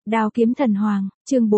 Đao kiếm thần hoàng, chương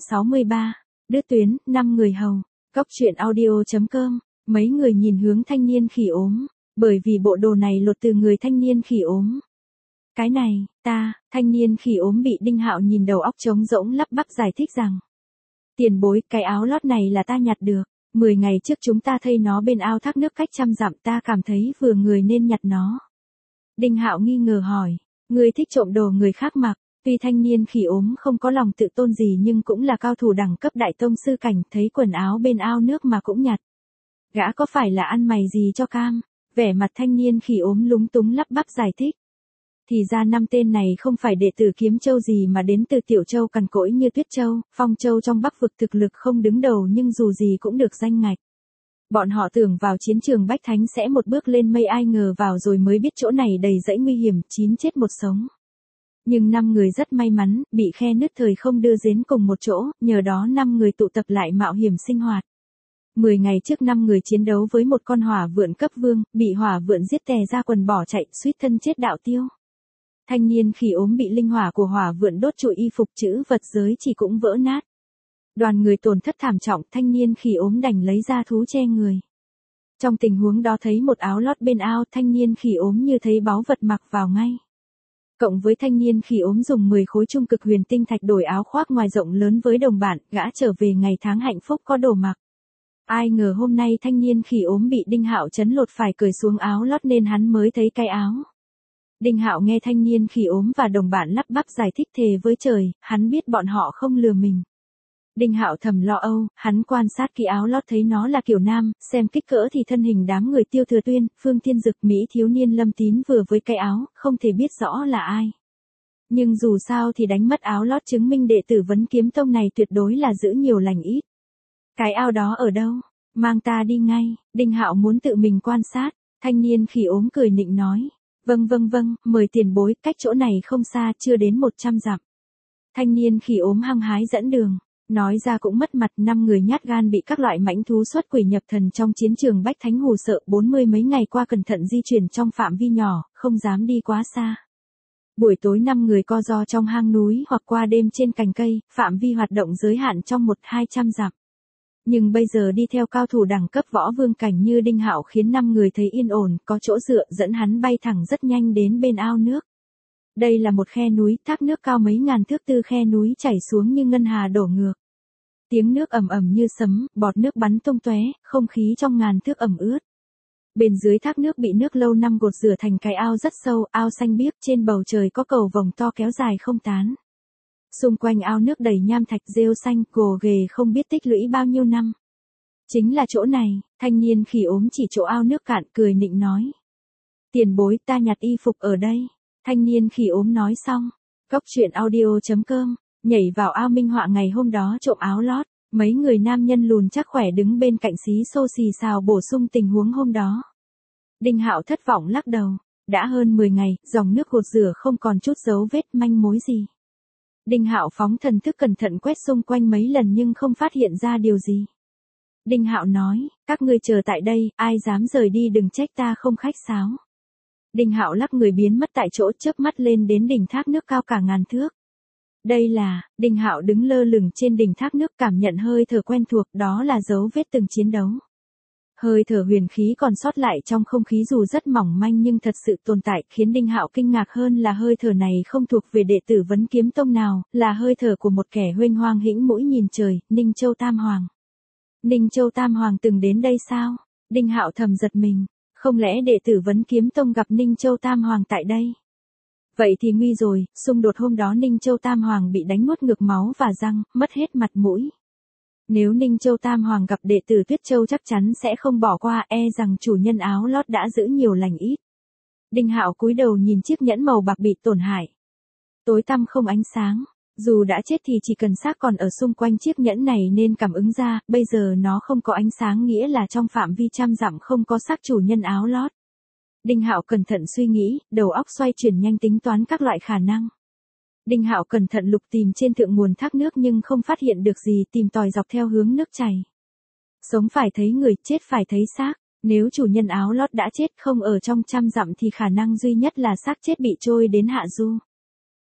463. Đứt tuyến, 5 người hầu. Cóc truyện audio.com. Mấy người nhìn hướng thanh niên khỉ ốm, bởi vì bộ đồ này lột từ người thanh niên khỉ ốm. Cái này, thanh niên khỉ ốm bị Đinh Hạo nhìn đầu óc trống rỗng lắp bắp giải thích rằng. Tiền bối, cái áo lót này là ta nhặt được. 10 ngày trước chúng ta thấy nó bên ao thác nước cách 100 dặm, ta cảm thấy vừa người nên nhặt nó. Đinh Hạo nghi ngờ hỏi, ngươi thích trộm đồ người khác mặc? Tuy thanh niên khỉ ốm không có lòng tự tôn gì nhưng cũng là cao thủ đẳng cấp đại tông sư cảnh, thấy quần áo bên ao nước mà cũng nhặt. Gã có phải là ăn mày gì cho cam? Vẻ mặt thanh niên khỉ ốm lúng túng lắp bắp giải thích. Thì ra 5 tên này không phải đệ tử Kiếm Châu gì mà đến từ Tiểu Châu cằn cỗi như Tuyết Châu, Phong Châu trong Bắc vực thực lực không đứng đầu nhưng dù gì cũng được danh ngạch. Bọn họ tưởng vào chiến trường Bách Thánh sẽ một bước lên mây, ai ngờ vào rồi mới biết chỗ này đầy rẫy nguy hiểm, 9 chết 1 sống. Nhưng 5 người rất may mắn, bị khe nứt thời không đưa đến cùng một chỗ, nhờ đó 5 người tụ tập lại mạo hiểm sinh hoạt. 10 ngày trước 5 người chiến đấu với một con hỏa vượn cấp vương, bị hỏa vượn giết tè ra quần bỏ chạy, suýt thân chết đạo tiêu. Thanh niên khỉ ốm bị linh hỏa của hỏa vượn đốt trụi y phục, chữ vật giới chỉ cũng vỡ nát. Đoàn người tổn thất thảm trọng, thanh niên khỉ ốm đành lấy ra thú che người. Trong tình huống đó thấy một áo lót bên ao, thanh niên khỉ ốm như thấy báu vật mặc vào ngay. Cộng với thanh niên khỉ ốm dùng 10 khối trung cực huyền tinh thạch đổi áo khoác ngoài rộng lớn với đồng bạn, gã trở về ngày tháng hạnh phúc có đồ mặc. Ai ngờ hôm nay thanh niên khỉ ốm bị Đinh Hạo trấn lột phải cởi xuống áo lót nên hắn mới thấy cái áo. Đinh Hạo nghe thanh niên khỉ ốm và đồng bạn lắp bắp giải thích thề với trời, hắn biết bọn họ không lừa mình. Đinh Hạo thầm lo âu, hắn quan sát kỹ áo lót thấy nó là kiểu nam, xem kích cỡ thì thân hình đám người Tiêu Thừa Tuyên, Phương Thiên Dực, Mỹ thiếu niên Lâm Tín vừa với cái áo, không thể biết rõ là ai. Nhưng dù sao thì đánh mất áo lót chứng minh đệ tử Vấn Kiếm Tông này tuyệt đối là giữ nhiều lành ít. Cái ao đó ở đâu? Mang ta đi ngay. Đinh Hạo muốn tự mình quan sát. Thanh niên khỉ ốm cười nịnh nói. Vâng, mời tiền bối, cách chỗ này không xa, chưa đến 100 dặm. Thanh niên khỉ ốm hăng hái dẫn đường. Nói ra cũng mất mặt, 5 người nhát gan bị các loại mãnh thú xuất quỷ nhập thần trong chiến trường Bách Thánh hù sợ, 40 mấy ngày qua cẩn thận di chuyển trong phạm vi nhỏ, không dám đi quá xa. Buổi tối 5 người co ro trong hang núi hoặc qua đêm trên cành cây, phạm vi hoạt động giới hạn trong 100-200 dặm. Nhưng bây giờ đi theo cao thủ đẳng cấp võ vương cảnh như Đinh Hạo khiến 5 người thấy yên ổn, có chỗ dựa, dẫn hắn bay thẳng rất nhanh đến bên ao nước. Đây là một khe núi, thác nước cao mấy ngàn thước từ khe núi chảy xuống như ngân hà đổ ngược. Tiếng nước ầm ầm như sấm, bọt nước bắn tung tóe, không khí trong ngàn thước ẩm ướt. Bên dưới thác nước bị nước lâu năm gột rửa thành cái ao rất sâu, ao xanh biếc, trên bầu trời có cầu vồng to kéo dài không tán. Xung quanh ao nước đầy nham thạch rêu xanh, gồ ghề không biết tích lũy bao nhiêu năm. Chính là chỗ này, thanh niên khỉ ốm chỉ chỗ ao nước cạn, cười nịnh nói. Tiền bối, ta nhặt y phục ở đây. Thanh niên khỉ ốm nói xong. Cóc truyện audio.com. Nhảy vào ao minh họa ngày hôm đó trộm áo lót. Mấy người nam nhân lùn chắc khỏe đứng bên cạnh xí xô xì xào bổ sung tình huống hôm đó. Đinh Hạo thất vọng lắc đầu. Đã hơn 10 ngày, dòng nước gột rửa không còn chút dấu vết manh mối gì. Đinh Hạo phóng thần thức cẩn thận quét xung quanh mấy lần nhưng không phát hiện ra điều gì. Đinh Hạo nói, các ngươi chờ tại đây, ai dám rời đi đừng trách ta không khách sáo. Đinh Hạo lắc người biến mất tại chỗ, chớp mắt lên đến đỉnh thác nước cao cả ngàn thước. Đây là, Đinh Hạo đứng lơ lửng trên đỉnh thác nước cảm nhận hơi thở quen thuộc, đó là dấu vết từng chiến đấu. Hơi thở huyền khí còn sót lại trong không khí dù rất mỏng manh nhưng thật sự tồn tại, khiến Đinh Hạo kinh ngạc hơn là hơi thở này không thuộc về đệ tử Vấn Kiếm Tông nào, là hơi thở của một kẻ huênh hoang hĩnh mũi nhìn trời, Ninh Châu Tam Hoàng. Ninh Châu Tam Hoàng từng đến đây sao? Đinh Hạo thầm giật mình, không lẽ đệ tử Vấn Kiếm Tông gặp Ninh Châu Tam Hoàng tại đây? Vậy thì nguy rồi, xung đột hôm đó Ninh Châu Tam Hoàng bị đánh nuốt ngược máu và răng, mất hết mặt mũi. Nếu Ninh Châu Tam Hoàng gặp đệ tử Tuyết Châu chắc chắn sẽ không bỏ qua, e rằng chủ nhân áo lót đã giữ nhiều lành ít. Đinh Hạo cúi đầu nhìn chiếc nhẫn màu bạc bị tổn hại. Tối tăm không ánh sáng, dù đã chết thì chỉ cần xác còn ở xung quanh chiếc nhẫn này nên cảm ứng ra, bây giờ nó không có ánh sáng nghĩa là trong phạm vi 100 dặm không có xác chủ nhân áo lót. Đinh Hạo cẩn thận suy nghĩ, đầu óc xoay chuyển nhanh tính toán các loại khả năng. Đinh Hạo cẩn thận lục tìm trên thượng nguồn thác nước nhưng không phát hiện được gì, tìm tòi dọc theo hướng nước chảy. Sống phải thấy người, chết phải thấy xác. Nếu chủ nhân áo lót đã chết không ở trong 100 dặm thì khả năng duy nhất là xác chết bị trôi đến hạ du.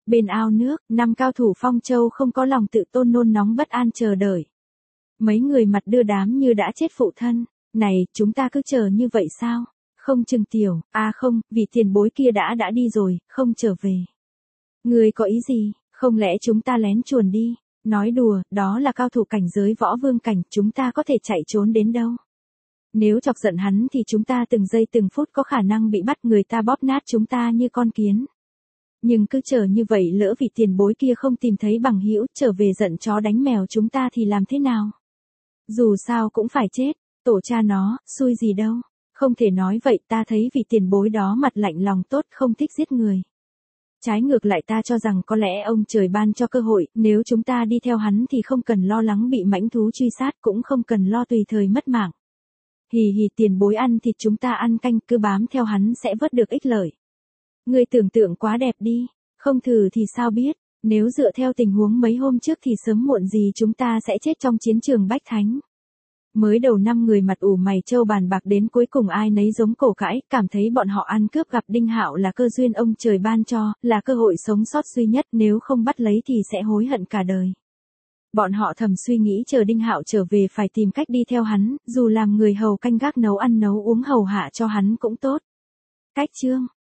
Bên ao nước, 5 cao thủ Phong Châu không có lòng tự tôn nôn nóng bất an chờ đợi. Mấy người mặt đưa đám như đã chết phụ thân. Này, chúng ta cứ chờ như vậy sao? Không Trừng Tiểu, không, vị tiền bối kia đã đi rồi, không trở về. Người có ý gì, không lẽ chúng ta lén chuồn đi? Nói đùa, đó là cao thủ cảnh giới võ vương cảnh, chúng ta có thể chạy trốn đến đâu? Nếu chọc giận hắn thì chúng ta từng giây từng phút có khả năng bị bắt, người ta bóp nát chúng ta như con kiến. Nhưng cứ chờ như vậy lỡ vị tiền bối kia không tìm thấy bằng hữu, trở về giận chó đánh mèo chúng ta thì làm thế nào? Dù sao cũng phải chết, tổ cha nó, xui gì đâu. Không thể nói vậy, ta thấy vị tiền bối đó mặt lạnh lòng tốt, không thích giết người. Trái ngược lại ta cho rằng có lẽ ông trời ban cho cơ hội, nếu chúng ta đi theo hắn thì không cần lo lắng bị mãnh thú truy sát, cũng không cần lo tùy thời mất mạng. Hì hì, tiền bối ăn thịt chúng ta ăn canh, cứ bám theo hắn sẽ vớt được ích lợi. Người tưởng tượng quá đẹp đi, không thử thì sao biết, nếu dựa theo tình huống mấy hôm trước thì sớm muộn gì chúng ta sẽ chết trong chiến trường Bách Thánh. Mới đầu 5 người mặt ủ mày trâu bàn bạc, đến cuối cùng ai nấy giống cổ cãi, cảm thấy bọn họ ăn cướp gặp Đinh Hạo là cơ duyên ông trời ban cho, là cơ hội sống sót duy nhất, nếu không bắt lấy thì sẽ hối hận cả đời. Bọn họ thầm suy nghĩ chờ Đinh Hạo trở về phải tìm cách đi theo hắn, dù làm người hầu canh gác nấu ăn nấu uống hầu hạ cho hắn cũng tốt. Cách chương